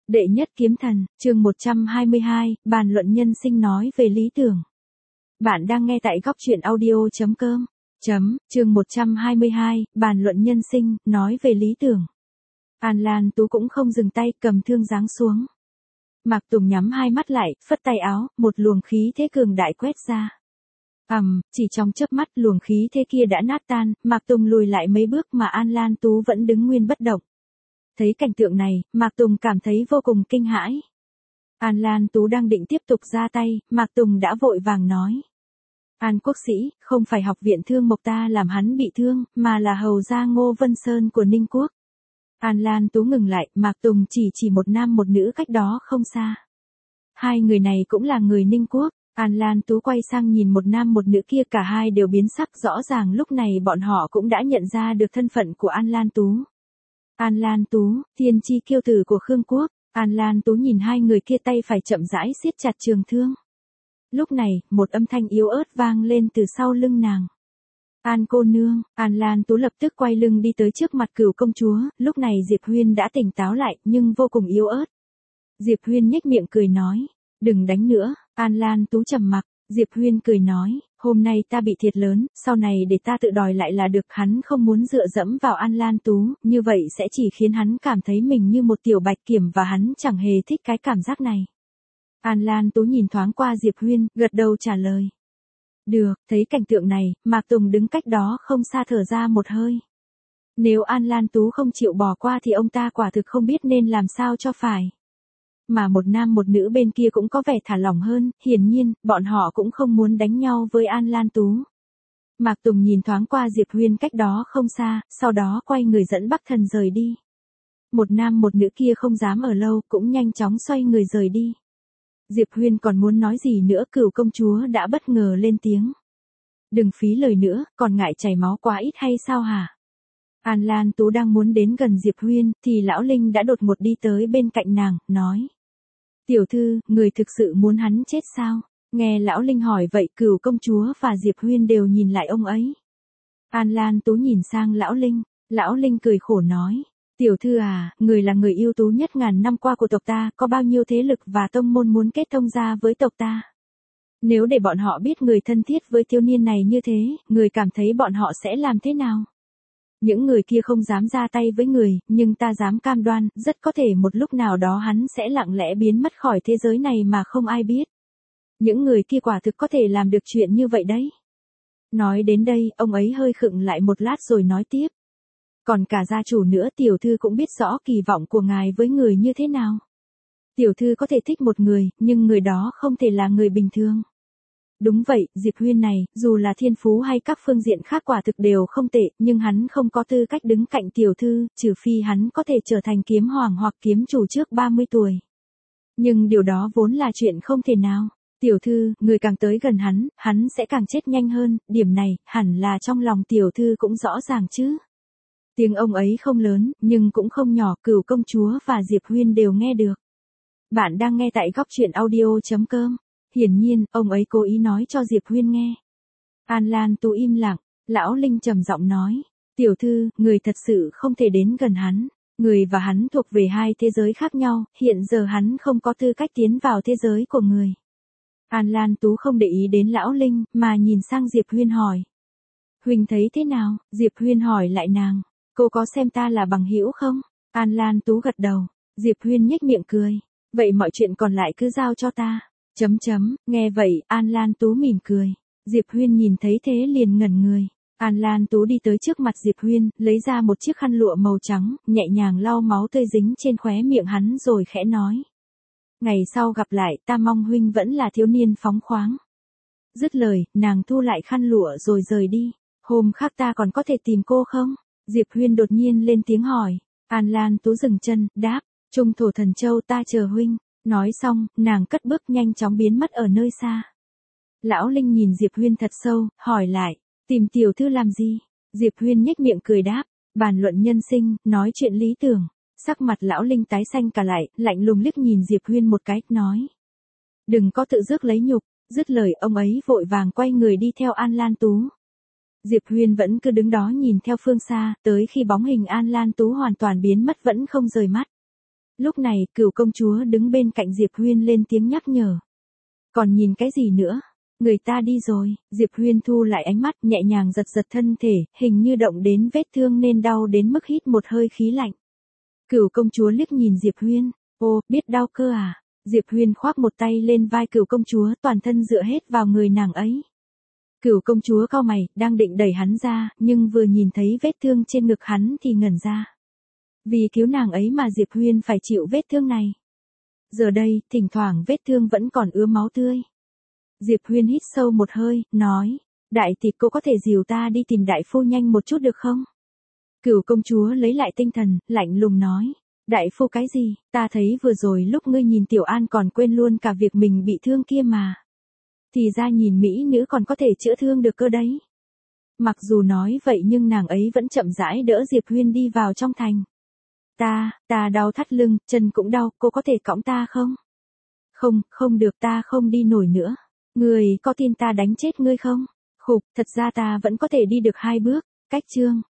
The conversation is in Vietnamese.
Đệ nhất kiếm thần, chương 122, bàn luận nhân sinh nói về lý tưởng. Bạn đang nghe tại góc truyện audio.com. Chương 122, bàn luận nhân sinh, nói về lý tưởng. An Lan Tú cũng không dừng tay, cầm thương giáng xuống. Mạc Tùng nhắm hai mắt lại, phất tay áo, một luồng khí thế cường đại quét ra. Chỉ trong chớp mắt luồng khí thế kia đã nát tan, Mạc Tùng lùi lại mấy bước mà An Lan Tú vẫn đứng nguyên bất động. Thấy cảnh tượng này, Mạc Tùng cảm thấy vô cùng kinh hãi. An Lan Tú đang định tiếp tục ra tay, Mạc Tùng đã vội vàng nói. An quốc sĩ, không phải học viện thương mộc ta làm hắn bị thương, mà là hầu gia Ngô Vân Sơn của Ninh Quốc. An Lan Tú ngừng lại, Mạc Tùng chỉ một nam một nữ cách đó không xa. Hai người này cũng là người Ninh Quốc. An Lan Tú quay sang nhìn một nam một nữ kia, cả hai đều biến sắc, rõ ràng lúc này bọn họ cũng đã nhận ra được thân phận của An Lan Tú. An Lan Tú, thiên chi kiêu tử của Khương Quốc. An Lan Tú nhìn hai người kia tay phải chậm rãi siết chặt trường thương. Lúc này, một âm thanh yếu ớt vang lên từ sau lưng nàng. An cô nương. An Lan Tú lập tức quay lưng đi tới trước mặt Cửu công chúa, lúc này Diệp Huyên đã tỉnh táo lại, nhưng vô cùng yếu ớt. Diệp Huyên nhếch miệng cười nói, đừng đánh nữa. An Lan Tú trầm mặc, Diệp Huyên cười nói, hôm nay ta bị thiệt lớn, sau này để ta tự đòi lại là được. Hắn không muốn dựa dẫm vào An Lan Tú, như vậy sẽ chỉ khiến hắn cảm thấy mình như một tiểu bạch kiểm và hắn chẳng hề thích cái cảm giác này. An Lan Tú nhìn thoáng qua Diệp Huyên, gật đầu trả lời. Được, thấy cảnh tượng này, Mạc Tùng đứng cách đó không xa thở ra một hơi. Nếu An Lan Tú không chịu bỏ qua thì ông ta quả thực không biết nên làm sao cho phải. Mà một nam một nữ bên kia cũng có vẻ thả lỏng hơn, hiển nhiên, bọn họ cũng không muốn đánh nhau với An Lan Tú. Mạc Tùng nhìn thoáng qua Diệp Huyên cách đó không xa, sau đó quay người dẫn Bắc Thần rời đi. Một nam một nữ kia không dám ở lâu, cũng nhanh chóng xoay người rời đi. Diệp Huyên còn muốn nói gì nữa, Cửu công chúa đã bất ngờ lên tiếng. Đừng phí lời nữa, còn ngại chảy máu quá ít hay sao hả? An Lan Tú đang muốn đến gần Diệp Huyên, thì Lão Linh đã đột ngột đi tới bên cạnh nàng, nói. Tiểu thư, người thực sự muốn hắn chết sao? Nghe Lão Linh hỏi vậy, Cửu công chúa và Diệp Huyên đều nhìn lại ông ấy. An Lan Tú nhìn sang Lão Linh, Lão Linh cười khổ nói. Tiểu thư à, người là người ưu tú nhất ngàn năm qua của tộc ta, có bao nhiêu thế lực và tông môn muốn kết thông gia với tộc ta. Nếu để bọn họ biết người thân thiết với thiếu niên này như thế, người cảm thấy bọn họ sẽ làm thế nào? Những người kia không dám ra tay với người, nhưng ta dám cam đoan, rất có thể một lúc nào đó hắn sẽ lặng lẽ biến mất khỏi thế giới này mà không ai biết. Những người kia quả thực có thể làm được chuyện như vậy đấy. Nói đến đây, ông ấy hơi khựng lại một lát rồi nói tiếp. Còn cả gia chủ nữa, tiểu thư cũng biết rõ kỳ vọng của ngài với người như thế nào. Tiểu thư có thể thích một người, nhưng người đó không thể là người bình thường. Đúng vậy, Diệp Huyên này, dù là thiên phú hay các phương diện khác quả thực đều không tệ, nhưng hắn không có tư cách đứng cạnh tiểu thư, trừ phi hắn có thể trở thành kiếm hoàng hoặc kiếm chủ trước 30 tuổi. Nhưng điều đó vốn là chuyện không thể nào. Tiểu thư, người càng tới gần hắn sẽ càng chết nhanh hơn, điểm này, hẳn là trong lòng tiểu thư cũng rõ ràng chứ. Tiếng ông ấy không lớn, nhưng cũng không nhỏ, Cửu công chúa và Diệp Huyên đều nghe được. Bạn đang nghe tại góc truyện audio.com. Hiển nhiên, ông ấy cố ý nói cho Diệp Huyên nghe. An Lan Tú im lặng, Lão Linh trầm giọng nói. Tiểu thư, người thật sự không thể đến gần hắn. Người và hắn thuộc về hai thế giới khác nhau, hiện giờ hắn không có tư cách tiến vào thế giới của người. An Lan Tú không để ý đến Lão Linh, mà nhìn sang Diệp Huyên hỏi. Huynh thấy thế nào? Diệp Huyên hỏi lại nàng. Cô có xem ta là bằng hữu không? An Lan Tú gật đầu. Diệp Huyên nhếch miệng cười. Vậy mọi chuyện còn lại cứ giao cho ta. Nghe vậy, An Lan Tú mỉm cười. Diệp Huyên nhìn thấy thế liền ngẩn người. An Lan Tú đi tới trước mặt Diệp Huyên, lấy ra một chiếc khăn lụa màu trắng, nhẹ nhàng lau máu tươi dính trên khóe miệng hắn rồi khẽ nói. Ngày sau gặp lại, ta mong huynh vẫn là thiếu niên phóng khoáng. Dứt lời, nàng thu lại khăn lụa rồi rời đi. Hôm khác ta còn có thể tìm cô không? Diệp Huyên đột nhiên lên tiếng hỏi. An Lan Tú dừng chân, đáp, Trung Thổ Thần Châu ta chờ huynh. Nói xong, nàng cất bước nhanh chóng biến mất ở nơi xa. Lão Linh nhìn Diệp Huyên thật sâu, hỏi lại, tìm tiểu thư làm gì? Diệp Huyên nhếch miệng cười đáp, bàn luận nhân sinh, nói chuyện lý tưởng. Sắc mặt Lão Linh tái xanh cả lại, lạnh lùng liếc nhìn Diệp Huyên một cái, nói. Đừng có tự rước lấy nhục. Dứt lời ông ấy vội vàng quay người đi theo An Lan Tú. Diệp Huyên vẫn cứ đứng đó nhìn theo phương xa, tới khi bóng hình An Lan Tú hoàn toàn biến mất vẫn không rời mắt. Lúc này, Cửu công chúa đứng bên cạnh Diệp Huyên lên tiếng nhắc nhở. Còn nhìn cái gì nữa? Người ta đi rồi. Diệp Huyên thu lại ánh mắt, nhẹ nhàng giật giật thân thể, hình như động đến vết thương nên đau đến mức hít một hơi khí lạnh. Cửu công chúa liếc nhìn Diệp Huyên. Ô, biết đau cơ à? Diệp Huyên khoác một tay lên vai Cửu công chúa, toàn thân dựa hết vào người nàng ấy. Cửu công chúa cau mày, đang định đẩy hắn ra, nhưng vừa nhìn thấy vết thương trên ngực hắn thì ngẩn ra. Vì cứu nàng ấy mà Diệp Huyên phải chịu vết thương này. Giờ đây, thỉnh thoảng vết thương vẫn còn ứa máu tươi. Diệp Huyên hít sâu một hơi, nói, đại tỷ cô có thể dìu ta đi tìm đại phu nhanh một chút được không? Cửu công chúa lấy lại tinh thần, lạnh lùng nói, đại phu cái gì, ta thấy vừa rồi lúc ngươi nhìn Tiểu An còn quên luôn cả việc mình bị thương kia mà. Thì ra nhìn mỹ nữ còn có thể chữa thương được cơ đấy. Mặc dù nói vậy nhưng nàng ấy vẫn chậm rãi đỡ Diệp Huyên đi vào trong thành. Ta đau thắt lưng, chân cũng đau, cô có thể cõng ta không? Không được, ta không đi nổi nữa. Người có tin ta đánh chết ngươi không? Khục, thật ra ta vẫn có thể đi được 2 bước. Cách chương